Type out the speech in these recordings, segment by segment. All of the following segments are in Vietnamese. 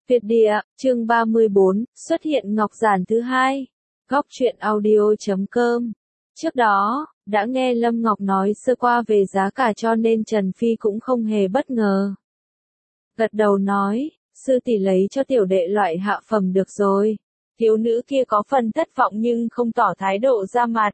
Việt địa, chương 34, xuất hiện ngọc giản thứ hai. Góc truyện audio.com. Trước đó, đã nghe Lâm Ngọc nói sơ qua về giá cả cho nên Trần Phi cũng không hề bất ngờ. Gật đầu nói, sư tỷ lấy cho tiểu đệ loại hạ phẩm được rồi. Thiếu nữ kia có phần thất vọng nhưng không tỏ thái độ ra mặt.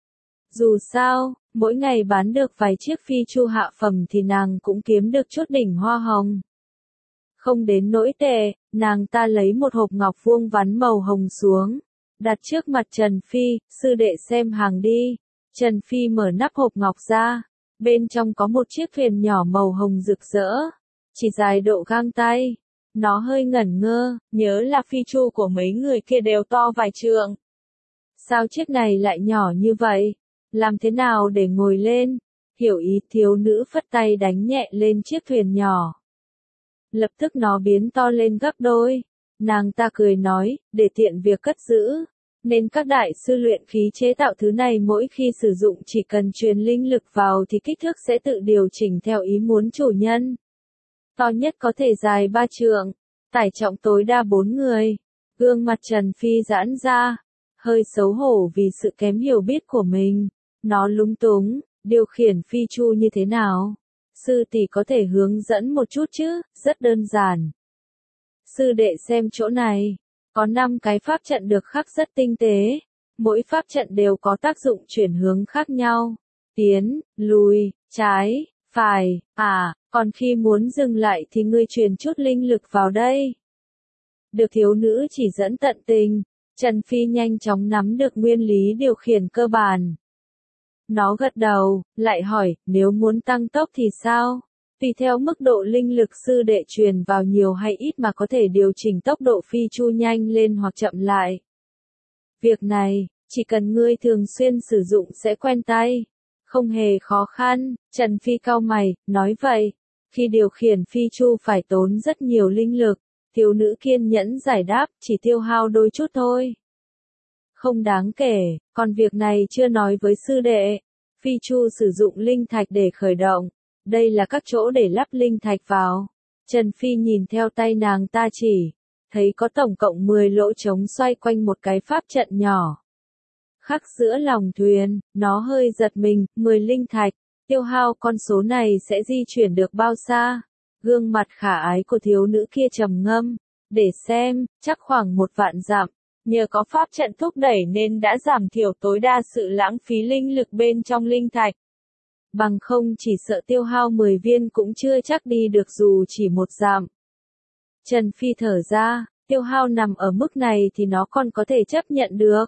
Dù sao, mỗi ngày bán được vài chiếc phi chu hạ phẩm thì nàng cũng kiếm được chút đỉnh hoa hồng. Không đến nỗi tệ, nàng ta lấy một hộp ngọc vuông vắn màu hồng xuống, đặt trước mặt Trần Phi, sư đệ xem hàng đi. Trần Phi mở nắp hộp ngọc ra, bên trong có một chiếc thuyền nhỏ màu hồng rực rỡ, chỉ dài độ gang tay. Nó hơi ngẩn ngơ, nhớ là phi chu của mấy người kia đều to vài trượng. Sao chiếc này lại nhỏ như vậy? Làm thế nào để ngồi lên? Hiểu ý, thiếu nữ phất tay đánh nhẹ lên chiếc thuyền nhỏ. Lập tức nó biến to lên gấp đôi. Nàng ta cười nói, để tiện việc cất giữ, nên các đại sư luyện khí chế tạo thứ này mỗi khi sử dụng chỉ cần truyền linh lực vào thì kích thước sẽ tự điều chỉnh theo ý muốn chủ nhân. To nhất có thể dài 3 trượng, tải trọng tối đa 4 người. Gương mặt Trần Phi giãn ra, hơi xấu hổ vì sự kém hiểu biết của mình. Nó lúng túng, điều khiển phi chu như thế nào? Sư tỷ có thể hướng dẫn một chút chứ, rất đơn giản. Sư đệ xem chỗ này, có 5 cái pháp trận được khắc rất tinh tế, mỗi pháp trận đều có tác dụng chuyển hướng khác nhau, tiến, lùi, trái, phải, còn khi muốn dừng lại thì ngươi truyền chút linh lực vào đây. Được thiếu nữ chỉ dẫn tận tình, Trần Phi nhanh chóng nắm được nguyên lý điều khiển cơ bản. Nó gật đầu, lại hỏi, nếu muốn tăng tốc thì sao? Tùy theo mức độ linh lực sư đệ truyền vào nhiều hay ít mà có thể điều chỉnh tốc độ phi chu nhanh lên hoặc chậm lại. Việc này, chỉ cần ngươi thường xuyên sử dụng sẽ quen tay. Không hề khó khăn, Trần Phi cau mày, nói vậy. Khi điều khiển phi chu phải tốn rất nhiều linh lực. Thiếu nữ kiên nhẫn giải đáp, chỉ tiêu hao đôi chút thôi. Không đáng kể, còn việc này chưa nói với sư đệ. Phi chu sử dụng linh thạch để khởi động. Đây là các chỗ để lắp linh thạch vào. Trần Phi nhìn theo tay nàng ta chỉ, thấy có tổng cộng 10 lỗ trống xoay quanh một cái pháp trận nhỏ. Khắc giữa lòng thuyền, nó hơi giật mình, 10 linh thạch, tiêu hao con số này sẽ di chuyển được bao xa? Gương mặt khả ái của thiếu nữ kia trầm ngâm, để xem, chắc khoảng 1 vạn dặm. Nhờ có pháp trận thúc đẩy nên đã giảm thiểu tối đa sự lãng phí linh lực bên trong linh thạch. Bằng không chỉ sợ tiêu hao 10 viên cũng chưa chắc đi được dù chỉ 1 dặm. Trần Phi thở ra, tiêu hao nằm ở mức này thì nó còn có thể chấp nhận được.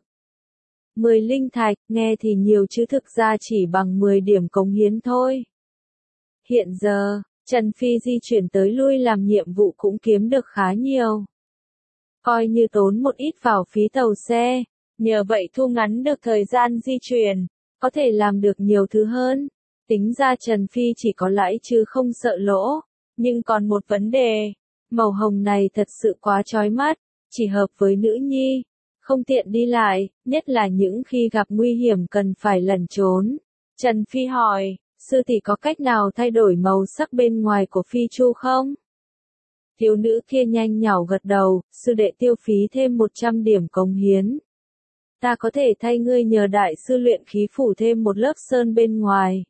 10 linh thạch, nghe thì nhiều chứ thực ra chỉ bằng 10 điểm cống hiến thôi. Hiện giờ, Trần Phi di chuyển tới lui làm nhiệm vụ cũng kiếm được khá nhiều. Coi như tốn một ít vào phí tàu xe, nhờ vậy thu ngắn được thời gian di chuyển, có thể làm được nhiều thứ hơn. Tính ra Trần Phi chỉ có lãi chứ không sợ lỗ, nhưng còn một vấn đề, màu hồng này thật sự quá chói mắt, chỉ hợp với nữ nhi, không tiện đi lại, nhất là những khi gặp nguy hiểm cần phải lẩn trốn. Trần Phi hỏi, sư tỷ có cách nào thay đổi màu sắc bên ngoài của phi chu không? Thiếu nữ kia nhanh nhảu gật đầu, sư đệ tiêu phí thêm 100 điểm cống hiến. Ta có thể thay ngươi nhờ đại sư luyện khí phủ thêm một lớp sơn bên ngoài.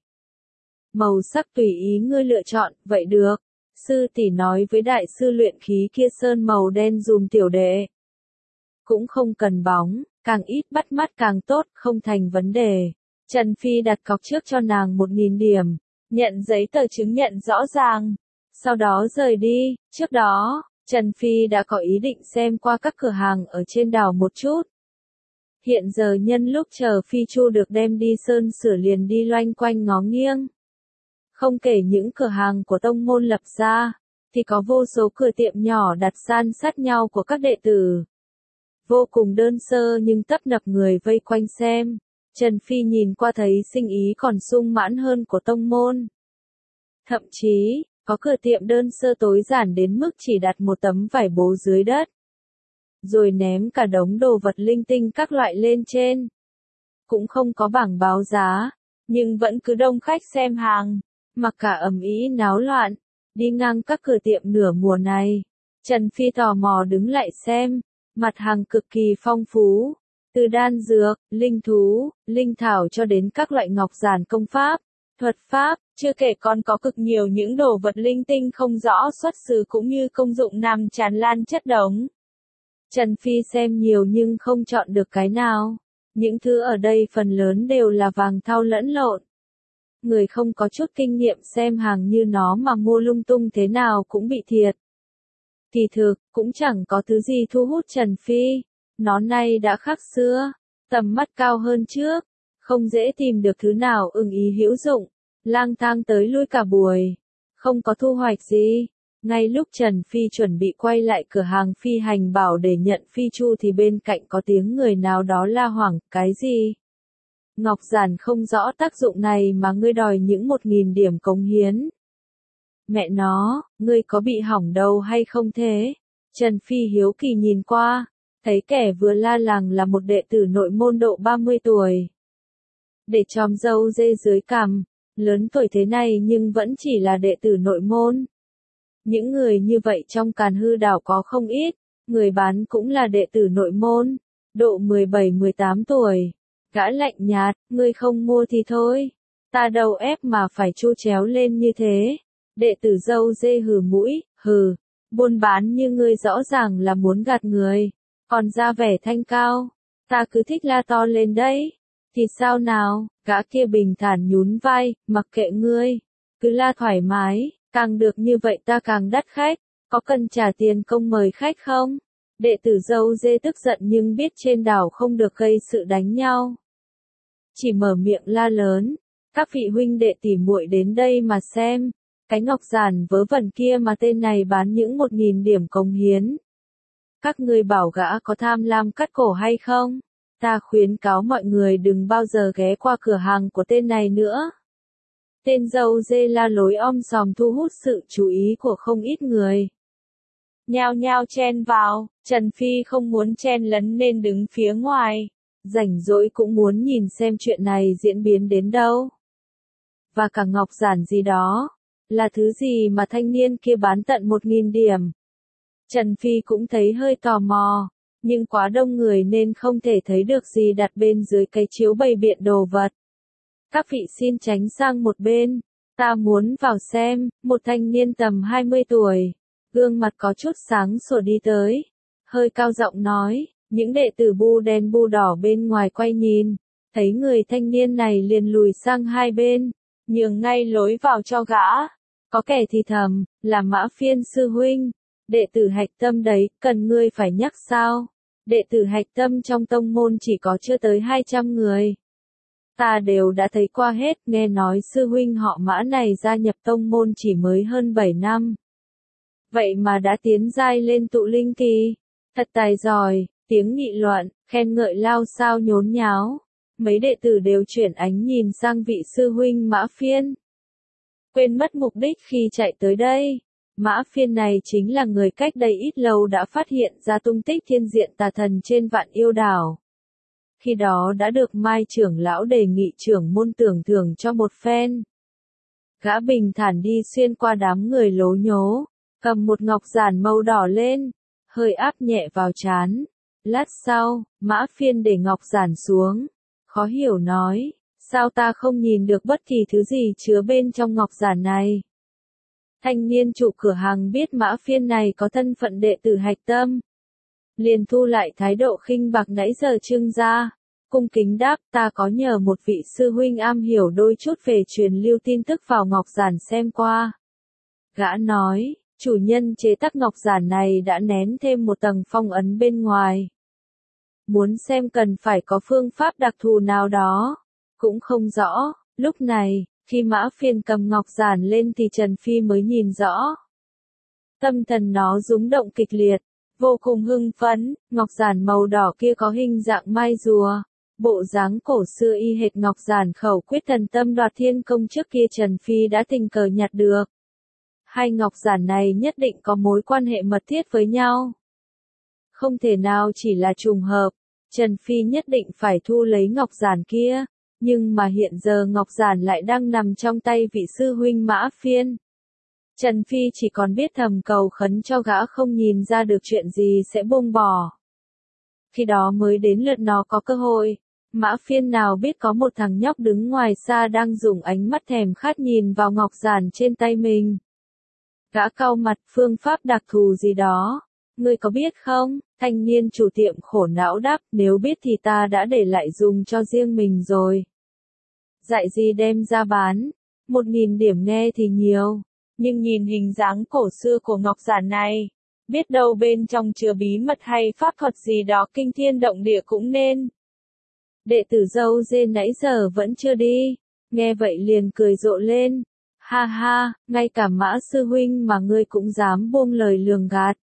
Màu sắc tùy ý ngươi lựa chọn, vậy được. Sư tỷ nói với đại sư luyện khí kia sơn màu đen dùm tiểu đệ. Cũng không cần bóng, càng ít bắt mắt càng tốt, không thành vấn đề. Trần Phi đặt cọc trước cho nàng 1000 điểm, nhận giấy tờ chứng nhận rõ ràng. Sau đó rời đi, trước đó, Trần Phi đã có ý định xem qua các cửa hàng ở trên đảo một chút. Hiện giờ nhân lúc chờ phi chu được đem đi sơn sửa liền đi loanh quanh ngó nghiêng. Không kể những cửa hàng của tông môn lập ra, thì có vô số cửa tiệm nhỏ đặt san sát nhau của các đệ tử. Vô cùng đơn sơ nhưng tấp nập người vây quanh xem. Trần Phi nhìn qua thấy sinh ý còn sung mãn hơn của tông môn. Thậm chí, có cửa tiệm đơn sơ tối giản đến mức chỉ đặt một tấm vải bố dưới đất. Rồi ném cả đống đồ vật linh tinh các loại lên trên. Cũng không có bảng báo giá, nhưng vẫn cứ đông khách xem hàng. Mặc cả ầm ĩ náo loạn, đi ngang các cửa tiệm nửa mùa này, Trần Phi tò mò đứng lại xem, mặt hàng cực kỳ phong phú, từ đan dược, linh thú, linh thảo cho đến các loại ngọc giản công pháp, thuật pháp, chưa kể còn có cực nhiều những đồ vật linh tinh không rõ xuất xứ cũng như công dụng nằm tràn lan chất đống. Trần Phi xem nhiều nhưng không chọn được cái nào. Những thứ ở đây phần lớn đều là vàng thau lẫn lộn. Người không có chút kinh nghiệm xem hàng như nó mà mua lung tung thế nào cũng bị thiệt. Kỳ thực, cũng chẳng có thứ gì thu hút Trần Phi. Nó nay đã khác xưa, tầm mắt cao hơn trước, không dễ tìm được thứ nào ưng ý hữu dụng. Lang thang tới lui cả buổi, không có thu hoạch gì. Ngay lúc Trần Phi chuẩn bị quay lại cửa hàng phi hành bảo để nhận phi chu thì bên cạnh có tiếng người nào đó la hoảng, cái gì? Ngọc giản không rõ tác dụng này mà ngươi đòi những 1.000 điểm cống hiến. Mẹ nó, ngươi có bị hỏng đầu hay không thế? Trần Phi hiếu kỳ nhìn qua, thấy kẻ vừa la làng là một đệ tử nội môn độ 30 tuổi. Để chòm râu dê dưới cằm, lớn tuổi thế này nhưng vẫn chỉ là đệ tử nội môn. Những người như vậy trong Càn Hư đảo có không ít, người bán cũng là đệ tử nội môn, độ 17-18 tuổi. Gã lạnh nhạt, ngươi không mua thì thôi, ta đâu ép mà phải chu chéo lên như thế. Đệ tử râu dê hừ mũi, hừ, buôn bán như ngươi rõ ràng là muốn gạt người, còn ra vẻ thanh cao, ta cứ thích la to lên đấy. Thì sao nào, gã kia bình thản nhún vai, mặc kệ ngươi, cứ la thoải mái, càng được như vậy ta càng đắt khách, có cần trả tiền công mời khách không? Đệ tử râu dê tức giận nhưng biết trên đảo không được gây sự đánh nhau. Chỉ mở miệng la lớn, các vị huynh đệ tỉ muội đến đây mà xem, cái ngọc giản vớ vẩn kia mà tên này bán những 1.000 điểm cống hiến. Các ngươi bảo gã có tham lam cắt cổ hay không? Ta khuyến cáo mọi người đừng bao giờ ghé qua cửa hàng của tên này nữa. Tên râu dê la lối om sòm thu hút sự chú ý của không ít người. Nhao nhao chen vào, Trần Phi không muốn chen lấn nên đứng phía ngoài. Rảnh rỗi cũng muốn nhìn xem chuyện này diễn biến đến đâu. Và cả ngọc giản gì đó, là thứ gì mà thanh niên kia bán tận 1.000 điểm. Trần Phi cũng thấy hơi tò mò, nhưng quá đông người nên không thể thấy được gì đặt bên dưới cái chiếu bày biện đồ vật. Các vị xin tránh sang một bên, ta muốn vào xem. Một thanh niên tầm 20 tuổi, gương mặt có chút sáng sủa đi tới, hơi cao giọng nói. Những đệ tử bu đen bu đỏ bên ngoài quay nhìn, thấy người thanh niên này liền lùi sang hai bên, nhường ngay lối vào cho gã. Có kẻ thì thầm, là Mã Phiên sư huynh, đệ tử Hạch Tâm đấy, cần ngươi phải nhắc sao? Đệ tử Hạch Tâm trong tông môn chỉ có chưa tới 200 người. Ta đều đã thấy qua hết, nghe nói sư huynh họ Mã này gia nhập tông môn chỉ mới hơn 7 năm. Vậy mà đã tiến giai lên tụ linh kỳ, thật tài giỏi. Tiếng nghị luận, khen ngợi lao sao nhốn nháo. Mấy đệ tử đều chuyển ánh nhìn sang vị sư huynh Mã Phiên. Quên mất mục đích khi chạy tới đây. Mã Phiên này chính là người cách đây ít lâu đã phát hiện ra tung tích thiên diện tà thần trên Vạn Yêu Đảo. Khi đó đã được Mai trưởng lão đề nghị trưởng môn tưởng thưởng cho một phen. Gã bình thản đi xuyên qua đám người lố nhố, cầm một ngọc giản màu đỏ lên, hơi áp nhẹ vào trán. Lát sau, Mã Phiên để ngọc giản xuống, khó hiểu nói, sao ta không nhìn được bất kỳ thứ gì chứa bên trong ngọc giản này. Thanh niên chủ cửa hàng biết Mã Phiên này có thân phận đệ tử Hạch Tâm, liền thu lại thái độ khinh bạc nãy giờ trưng ra, cung kính đáp, ta có nhờ một vị sư huynh am hiểu đôi chút về truyền lưu tin tức vào ngọc giản xem qua. Gã nói, chủ nhân chế tác ngọc giản này đã nén thêm một tầng phong ấn bên ngoài. Muốn xem cần phải có phương pháp đặc thù nào đó, cũng không rõ. Lúc này, khi Mã Phiên cầm ngọc giản lên thì Trần Phi mới nhìn rõ. Tâm thần nó rung động kịch liệt, vô cùng hưng phấn. Ngọc giản màu đỏ kia có hình dạng mai rùa, bộ dáng cổ xưa y hệt ngọc giản khẩu quyết thần tâm đoạt thiên công trước kia Trần Phi đã tình cờ nhặt được. Hai ngọc giản này nhất định có mối quan hệ mật thiết với nhau. Không thể nào chỉ là trùng hợp, Trần Phi nhất định phải thu lấy ngọc giản kia, nhưng mà hiện giờ ngọc giản lại đang nằm trong tay vị sư huynh Mã Phiên. Trần Phi chỉ còn biết thầm cầu khấn cho gã không nhìn ra được chuyện gì sẽ buông bỏ. Khi đó mới đến lượt nó có cơ hội. Mã Phiên nào biết có một thằng nhóc đứng ngoài xa đang dùng ánh mắt thèm khát nhìn vào ngọc giản trên tay mình. Gã cau mặt, phương pháp đặc thù gì đó. Ngươi có biết không? Thanh niên chủ tiệm khổ não đáp, nếu biết thì ta đã để lại dùng cho riêng mình rồi. Dạy gì đem ra bán? 1.000 điểm nghe thì nhiều. Nhưng nhìn hình dáng cổ xưa của ngọc giản này, biết đâu bên trong chứa bí mật hay pháp thuật gì đó kinh thiên động địa cũng nên. Đệ tử dâu dê nãy giờ vẫn chưa đi, nghe vậy liền cười rộ lên. Ha ha, ngay cả Mã sư huynh mà ngươi cũng dám buông lời lường gạt.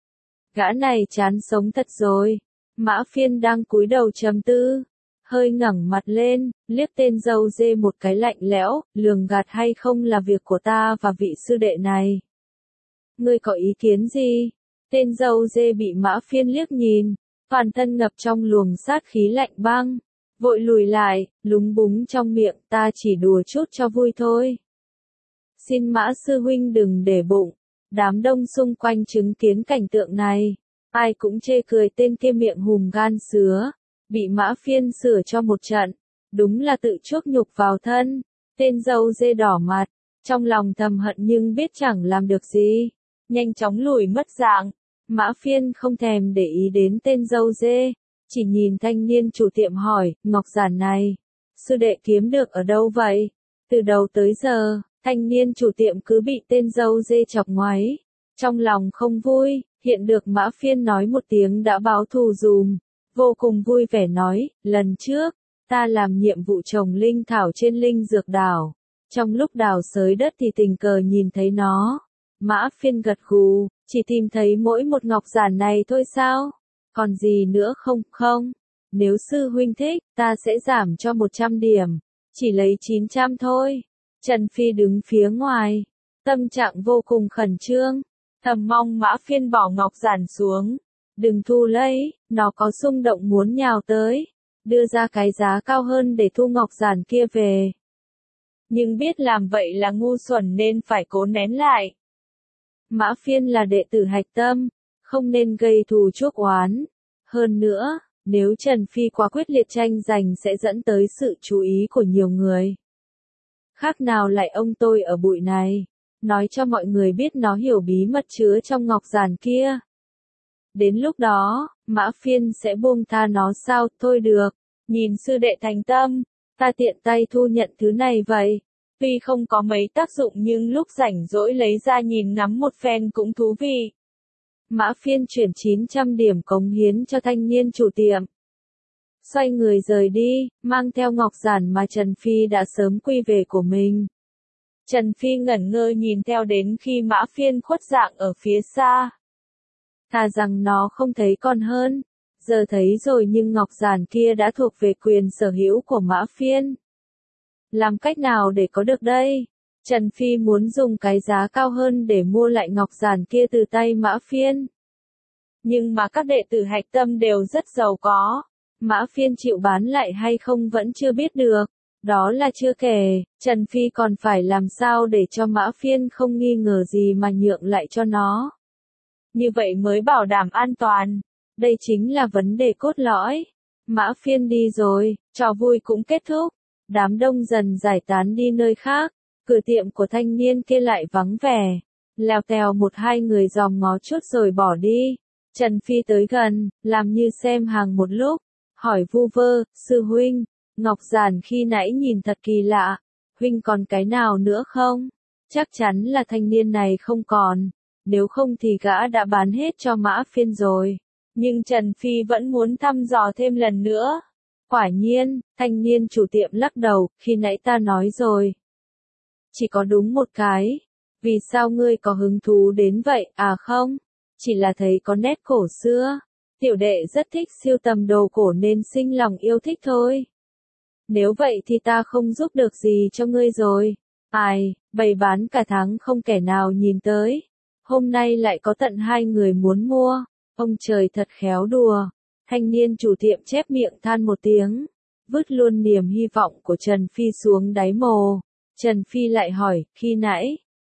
Gã này chán sống thật rồi. Mã Phiên đang cúi đầu trầm tư, hơi ngẩng mặt lên, liếc tên dâu dê một cái lạnh lẽo, lường gạt hay không là việc của ta và vị sư đệ này. Ngươi có ý kiến gì? Tên dâu dê bị Mã Phiên liếc nhìn, toàn thân ngập trong luồng sát khí lạnh băng, vội lùi lại, lúng búng trong miệng, ta chỉ đùa chút cho vui thôi. Xin Mã sư huynh đừng để bụng. Đám đông xung quanh chứng kiến cảnh tượng này, ai cũng chê cười tên kia miệng hùm gan sứa, bị Mã Phiên sửa cho một trận, đúng là tự chuốc nhục vào thân. Tên dâu dê đỏ mặt, trong lòng thầm hận nhưng biết chẳng làm được gì, nhanh chóng lùi mất dạng. Mã Phiên không thèm để ý đến tên dâu dê, chỉ nhìn thanh niên chủ tiệm hỏi, ngọc giản này, sư đệ kiếm được ở đâu vậy? Từ đầu tới giờ, thanh niên chủ tiệm cứ bị tên dâu dê chọc ngoáy, trong lòng không vui, hiện được Mã Phiên nói một tiếng đã báo thù dùm, vô cùng vui vẻ nói, lần trước, ta làm nhiệm vụ trồng linh thảo trên linh dược đảo, trong lúc đào xới đất thì tình cờ nhìn thấy nó. Mã Phiên gật gù, chỉ tìm thấy mỗi một ngọc giản này thôi sao? Còn gì nữa không? Không, nếu sư huynh thích, ta sẽ giảm cho 100 điểm, chỉ lấy 900 thôi. Trần Phi đứng phía ngoài, tâm trạng vô cùng khẩn trương, thầm mong Mã Phiên bỏ ngọc giản xuống, đừng thu lấy, nó có xung động muốn nhào tới, đưa ra cái giá cao hơn để thu ngọc giản kia về. Nhưng biết làm vậy là ngu xuẩn nên phải cố nén lại. Mã Phiên là đệ tử hạch tâm, không nên gây thù chuốc oán. Hơn nữa, nếu Trần Phi quá quyết liệt tranh giành sẽ dẫn tới sự chú ý của nhiều người. Khác nào lại ông tôi ở bụi này, nói cho mọi người biết nó hiểu bí mật chứa trong ngọc giản kia. Đến lúc đó, Mã Phiên sẽ buông tha nó sao? Thôi được, nhìn sư đệ thành tâm, ta tiện tay thu nhận thứ này vậy. Tuy không có mấy tác dụng nhưng lúc rảnh rỗi lấy ra nhìn ngắm một phen cũng thú vị. Mã Phiên chuyển 900 điểm cống hiến cho thanh niên chủ tiệm. Xoay người rời đi, mang theo ngọc giản mà Trần Phi đã sớm quy về của mình. Trần Phi ngẩn ngơ nhìn theo đến khi Mã Phiên khuất dạng ở phía xa. Thà rằng nó không thấy còn hơn, giờ thấy rồi nhưng ngọc giản kia đã thuộc về quyền sở hữu của Mã Phiên. Làm cách nào để có được đây? Trần Phi muốn dùng cái giá cao hơn để mua lại ngọc giản kia từ tay Mã Phiên. Nhưng mà các đệ tử hạch tâm đều rất giàu có. Mã Phiên chịu bán lại hay không vẫn chưa biết được. Đó là chưa kể, Trần Phi còn phải làm sao để cho Mã Phiên không nghi ngờ gì mà nhượng lại cho nó. Như vậy mới bảo đảm an toàn. Đây chính là vấn đề cốt lõi. Mã Phiên đi rồi, trò vui cũng kết thúc. Đám đông dần giải tán đi nơi khác. Cửa tiệm của thanh niên kia lại vắng vẻ. Lèo tèo một hai người dòm ngó chút rồi bỏ đi. Trần Phi tới gần, làm như xem hàng một lúc. Hỏi vu vơ, sư huynh, ngọc giản khi nãy nhìn thật kỳ lạ. Huynh còn cái nào nữa không? Chắc chắn là thanh niên này không còn. Nếu không thì gã đã bán hết cho Mã Phiên rồi. Nhưng Trần Phi vẫn muốn thăm dò thêm lần nữa. Quả nhiên, thanh niên chủ tiệm lắc đầu, khi nãy ta nói rồi. Chỉ có đúng một cái. Vì sao ngươi có hứng thú đến vậy? À không, chỉ là thấy có nét cổ xưa. Tiểu đệ rất thích sưu tầm đồ cổ nên sinh lòng yêu thích thôi. Nếu vậy thì ta không giúp được gì cho ngươi rồi. Ai, bày bán cả tháng không kẻ nào nhìn tới. Hôm nay lại có tận 2 người muốn mua. Ông trời thật khéo đùa. Thanh niên chủ tiệm chép miệng than một tiếng. Vứt luôn niềm hy vọng của Trần Phi xuống đáy mồ. Trần Phi lại hỏi, khi nãy,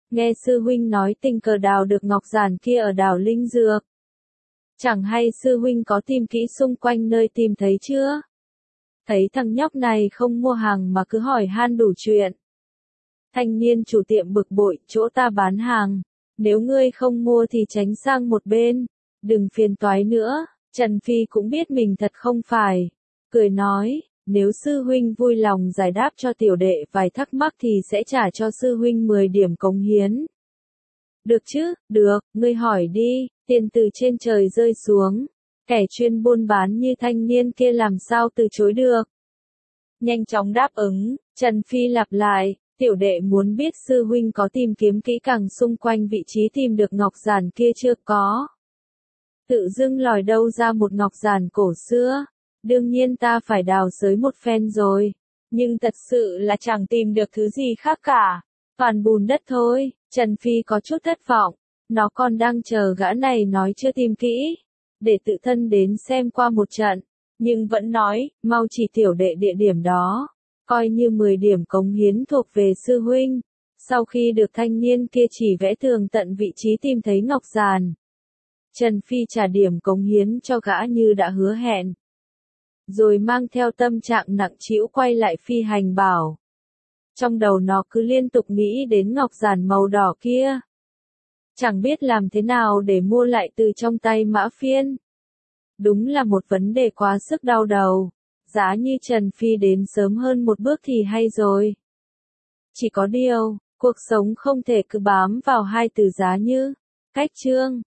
nghe sư huynh nói tình cờ đào được ngọc giản kia ở đảo Linh Dược. Chẳng hay sư huynh có tìm kỹ xung quanh nơi tìm thấy chưa? Thấy thằng nhóc này không mua hàng mà cứ hỏi han đủ chuyện. Thanh niên chủ tiệm bực bội, chỗ ta bán hàng. Nếu ngươi không mua thì tránh sang một bên. Đừng phiền toái nữa. Trần Phi cũng biết mình thật không phải. Cười nói, nếu sư huynh vui lòng giải đáp cho tiểu đệ vài thắc mắc thì sẽ trả cho sư huynh 10 điểm cống hiến. Được chứ, được, ngươi hỏi đi, tiền từ trên trời rơi xuống. Kẻ chuyên buôn bán như thanh niên kia làm sao từ chối được. Nhanh chóng đáp ứng, Trần Phi lặp lại, tiểu đệ muốn biết sư huynh có tìm kiếm kỹ càng xung quanh vị trí tìm được ngọc giản kia chưa có. Tự dưng lòi đâu ra một ngọc giản cổ xưa. Đương nhiên ta phải đào xới một phen rồi. Nhưng thật sự là chẳng tìm được thứ gì khác cả. Toàn bùn đất thôi. Trần Phi có chút thất vọng. Nó còn đang chờ gã này nói chưa tìm kỹ. Để tự thân đến xem qua một trận. Nhưng vẫn nói, mau chỉ tiểu đệ địa điểm đó. Coi như 10 điểm cống hiến thuộc về sư huynh. Sau khi được thanh niên kia chỉ vẽ tường tận vị trí tìm thấy ngọc giản. Trần Phi trả điểm cống hiến cho gã như đã hứa hẹn. Rồi mang theo tâm trạng nặng trĩu quay lại phi hành bảo. Trong đầu nó cứ liên tục nghĩ đến ngọc giản màu đỏ kia. Chẳng biết làm thế nào để mua lại từ trong tay Mã Phiên. Đúng là một vấn đề quá sức đau đầu. Giá như Trần Phi đến sớm hơn một bước thì hay rồi. Chỉ có điều, cuộc sống không thể cứ bám vào hai từ giá như. Cách chương